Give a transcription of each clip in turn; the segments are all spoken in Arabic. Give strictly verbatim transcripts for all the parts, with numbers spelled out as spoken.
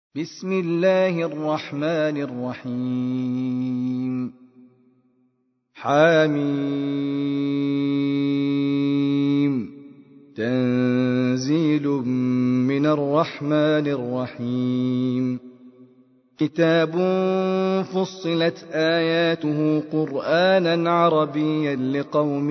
بسم الله الرحمن الرحيم. حميم. تنزيل من الرحمن الرحيم. كتاب فصلت آياته قرآنا عربيا لقوم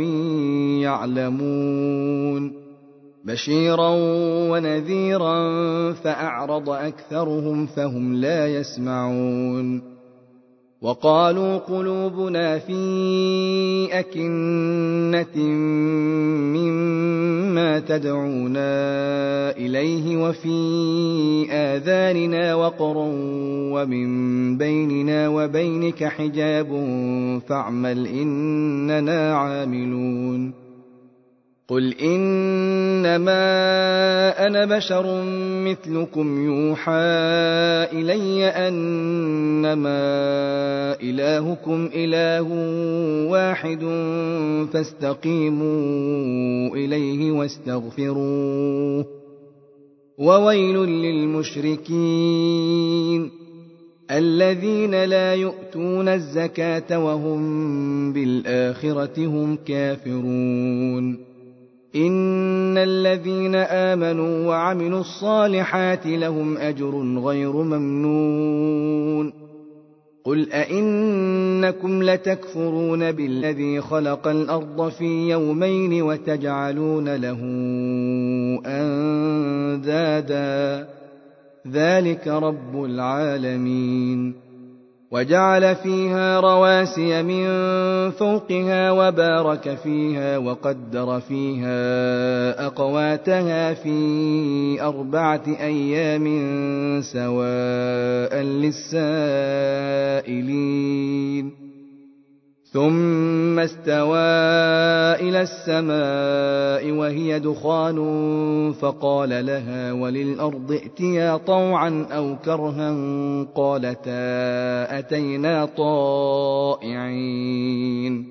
يعلمون، بشيرا ونذيرا فأعرض أكثرهم فهم لا يسمعون. وقالوا قلوبنا في أكنة مما تدعونا إليه وفي آذاننا وقر ومن بيننا وبينك حجاب فاعمل إننا عاملون. قل إنما أنا بشر مثلكم يوحى إلي أنما إلهكم إله واحد فاستقيموا إليه واستغفروه، وويل للمشركين الذين لا يؤتون الزكاة وهم بالآخرة هم كافرون. إن الذين آمنوا وعملوا الصالحات لهم أجر غير ممنون. قل أئنكم لتكفرون بالذي خلق الأرض في يومين وتجعلون له أندادا ذلك رب العالمين. وجعل فيها رواسي من فوقها وبارك فيها وقدر فيها أقواتها في أربعة أيام سواء للسائلين. ثم استوى إلى السماء وهي دخان فقال لها وللأرض ائتيا طوعا أو كرها قالتا أتينا طائعين.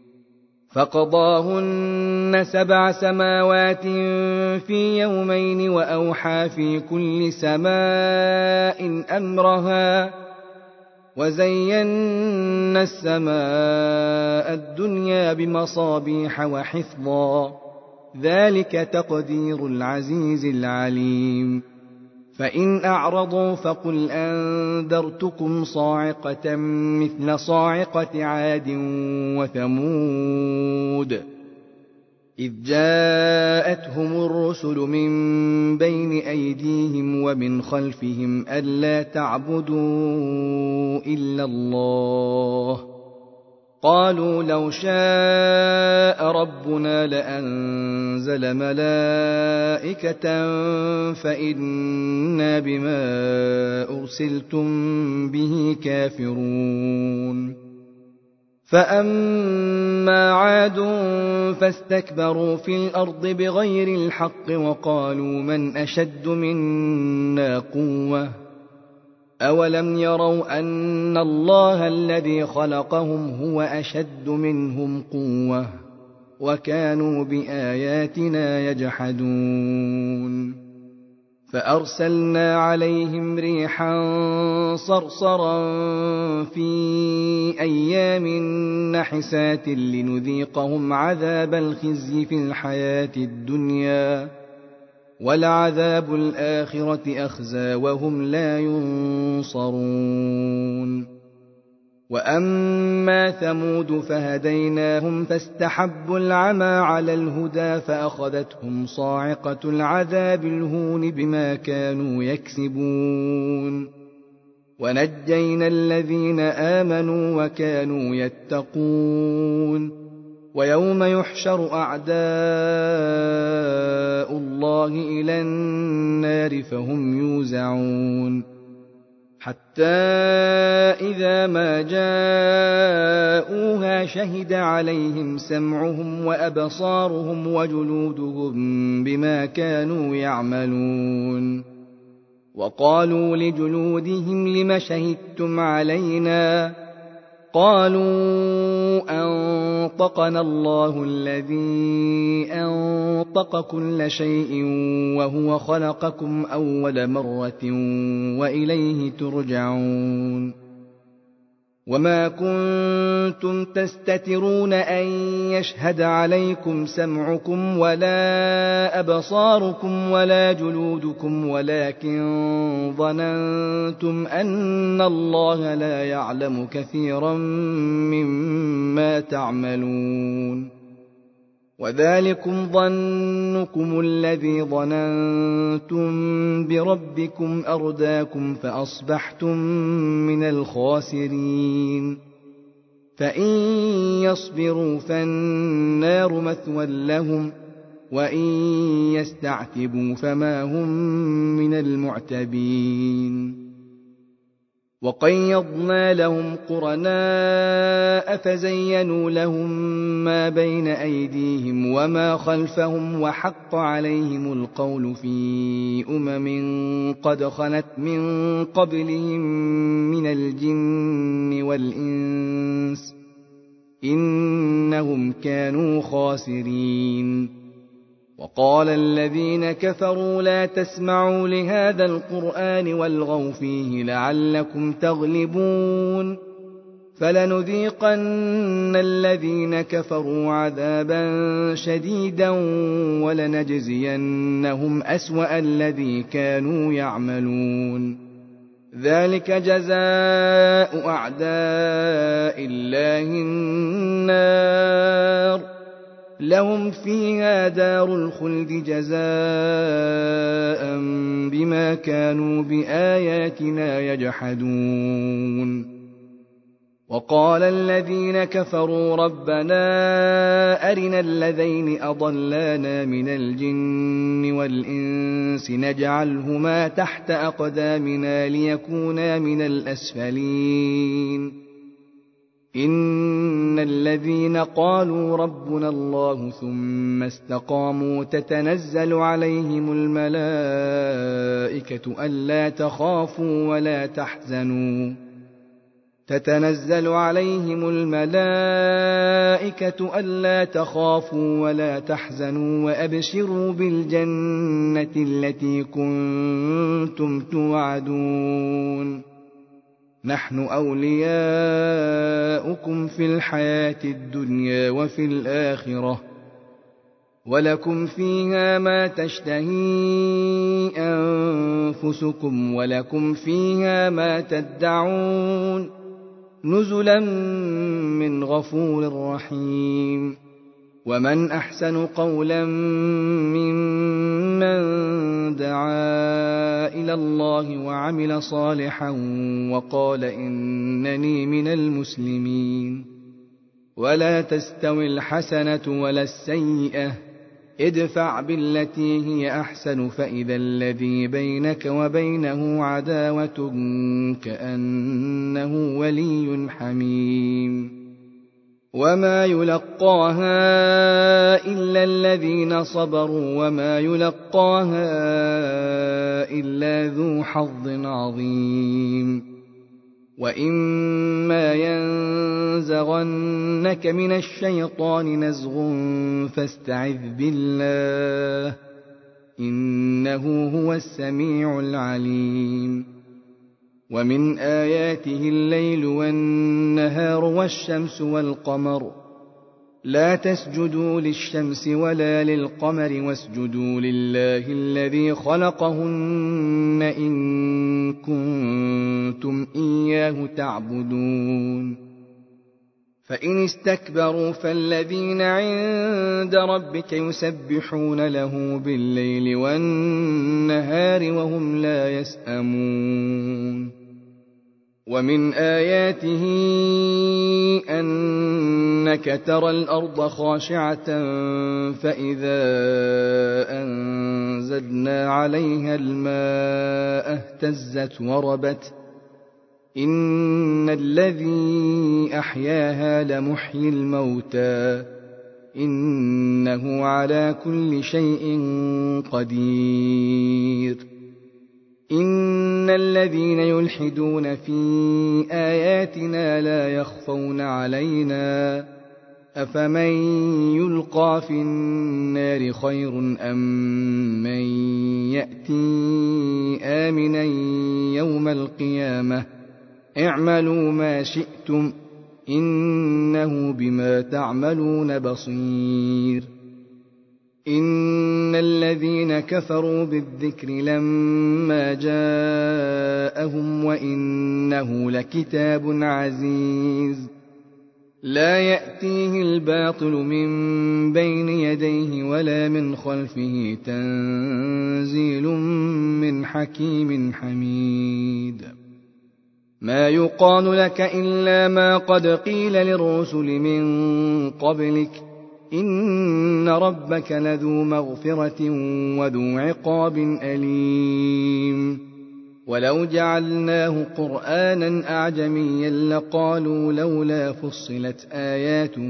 فقضاهن سبع سماوات في يومين وأوحى في كل سماء أمرها وزينا السماء الدنيا بمصابيح وحفظا ذلك تقدير العزيز العليم. فإن أعرضوا فقل أنذرتكم صاعقة مثل صاعقة عاد وثمود إذ جاءتهم الرسل من بين أيديهم ومن خلفهم ألا تعبدوا إلا الله قالوا لو شاء ربنا لأنزل ملائكة فإنا بما أرسلتم به كافرون. فأما عاد فاستكبروا في الأرض بغير الحق وقالوا من أشد منا قوة أولم يروا أن الله الذي خلقهم هو أشد منهم قوة وكانوا بآياتنا يجحدون. فأرسلنا عليهم ريحا صرصرا في أيام نحسات لنذيقهم عذاب الخزي في الحياة الدنيا ولعذاب الآخرة أخزى وهم لا ينصرون. وأما ثمود فهديناهم فاستحبوا العمى على الهدى فأخذتهم صاعقة العذاب الهون بما كانوا يكسبون. ونجينا الذين آمنوا وكانوا يتقون. ويوم يحشر أعداء الله إلى النار فهم يوزعون حتى إذا ما جاءوها شهد عليهم سمعهم وأبصارهم وجلودهم بما كانوا يعملون. وقالوا لجلودهم لم شهدتم علينا قالوا أنطقنا الله الذي أنطق كل شيء وهو خلقكم أول مرة وإليه ترجعون وما كنتم تستترون أن يشهد عليكم سمعكم ولا أبصاركم ولا جلودكم ولكن ظننتم أن الله لا يعلم كثيرا مما تعملون وذلكم ظنكم الذي ظننتم بربكم أرداكم فأصبحتم من الخاسرين فإن يصبروا فالنار مثوى لهم وإن يستعتبوا فما هم من المعتبين وقيضنا لهم قرناء فزينوا لهم ما بين أيديهم وما خلفهم وحق عليهم القول في أمم قد خلت من قبلهم من الجن والإنس إنهم كانوا خاسرين وقال الذين كفروا لا تسمعوا لهذا القرآن والغوا فيه لعلكم تغلبون فلنذيقن الذين كفروا عذابا شديدا ولنجزينهم أسوأ الذي كانوا يعملون ذلك جزاء أعداء الله النار لهم فيها دار الخلد جزاء بما كانوا بآياتنا يجحدون وقال الذين كفروا ربنا أرنا الذين أضلانا من الجن والإنس نجعلهما تحت أقدامنا ليكونا من الأسفلين إن الذين قالوا ربنا الله ثم استقاموا تتنزل عليهم الملائكة ألا تخافوا ولا تحزنوا تتنزل عليهم الملائكة ألا تخافوا ولا تحزنوا وأبشروا بالجنة التي كنتم توعدون نحن أولياؤكم في الحياة الدنيا وفي الآخرة ولكم فيها ما تشتهي أنفسكم ولكم فيها ما تدعون نزلا من غفور رحيم ومن أحسن قولا ممن دعا إلى الله وعمل صالحا وقال إنني من المسلمين ولا تستوي الحسنة ولا السيئة ادفع بالتي هي أحسن فإذا الذي بينك وبينه عداوة كأنه ولي حميم وما يلقاها إلا الذين صبروا وما يلقاها إلا ذو حظ عظيم وإما ينزغنك من الشيطان نزغ فاستعذ بالله إنه هو السميع العليم ومن آياته الليل والنهار والشمس والقمر لا تسجدوا للشمس ولا للقمر واسجدوا لله الذي خلقهن إن كنتم إياه تعبدون فإن استكبروا فالذين عند ربك يسبحون له بالليل والنهار وهم لا يسأمون ومن آياته أنك ترى الأرض خاشعة فإذا أنزلنا عليها الماء اهتزت وربت إن الذي أحياها لمحيي الموتى إنه على كل شيء قدير إن إن الذين يلحدون في آياتنا لا يخفون علينا أفمن يلقى في النار خير أم من يأتي آمنا يوم القيامة اعملوا ما شئتم إنه بما تعملون بصير إن الذين كفروا بالذكر لما جاءهم وإنه لكتاب عزيز لا يأتيه الباطل من بين يديه ولا من خلفه تنزيل من حكيم حميد ما يقال لك إلا ما قد قيل للرسل من قبلك إن ربك لذو مغفرة وذو عقاب أليم ولو جعلناه قرآنا أعجميا لقالوا لولا فصلت آياته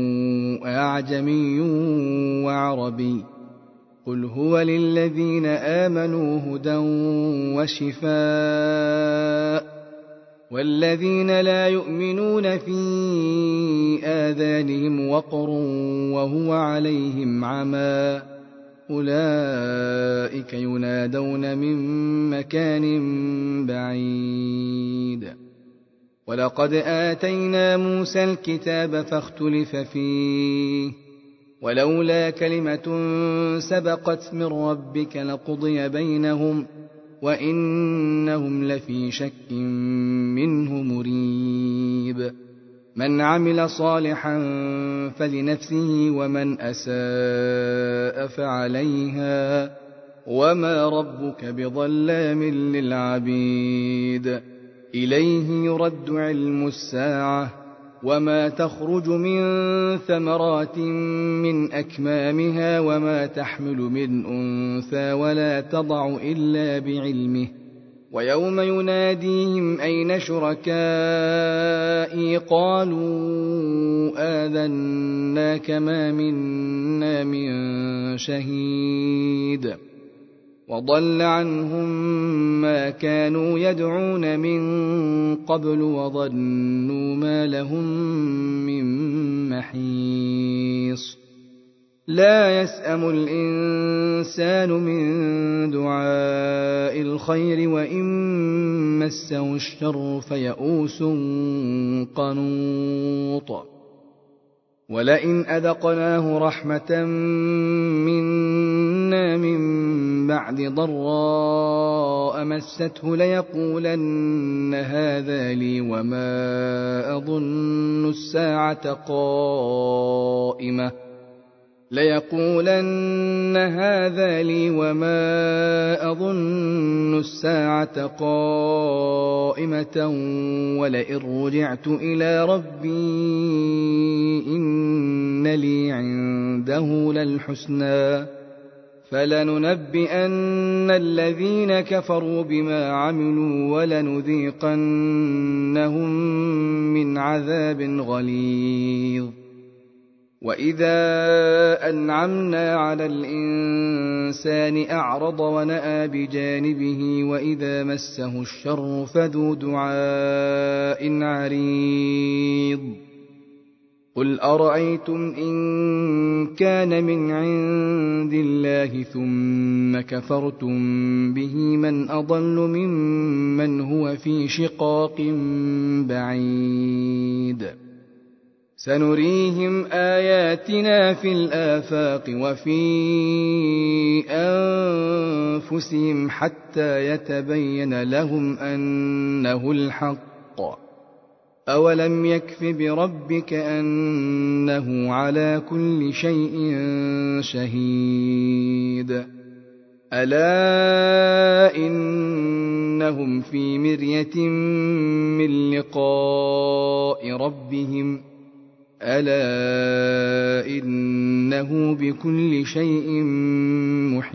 أعجمي وعربي قل هو للذين آمنوا هدى وشفاء والذين لا يؤمنون في آذانهم وقر وهو عليهم عمى أولئك ينادون من مكان بعيد ولقد آتينا موسى الكتاب فاختلف فيه ولولا كلمة سبقت من ربك لقضي بينهم وإنهم لفي شك منه مريب من عمل صالحا فلنفسه ومن أساء فعليها وما ربك بظلام للعبيد إليه يرد علم الساعة وما تخرج من ثمرات من أكمامها وما تحمل من أنثى ولا تضع إلا بعلمه ويوم يناديهم أين شركائي قالوا آذناك ما منا من شهيد وضل عنهم ما كانوا يدعون من قبل وظنوا ما لهم من محيص لا يسأم الإنسان من دعاء الخير وإن مسه الشر فيئوس قنوط ولئن أذقناه رحمة منا من بعد ضراء مسته ليقولن هذا لي وما أظن الساعة قائمة ليقولن هذا لي وما أظن الساعة قائمة ولئن رجعت إلى ربي إن لي عنده للحسنى فلننبئن الذين كفروا بما عملوا ولنذيقنهم من عذاب غليظ وإذا أنعمنا على الإنسان أعرض ونأى بجانبه وإذا مسه الشر فذو دعاء عريض قل أرأيتم إن كان من عند الله ثم كفرتم به من أضل ممن هو في شقاق بعيد سنريهم آياتنا في الآفاق وفي أنفسهم حتى يتبين لهم أنه الحق أولم يكف بربك أنه على كل شيء شهيد ألا إنهم في مرية من لقاء ربهم ألا إنه بكل شيء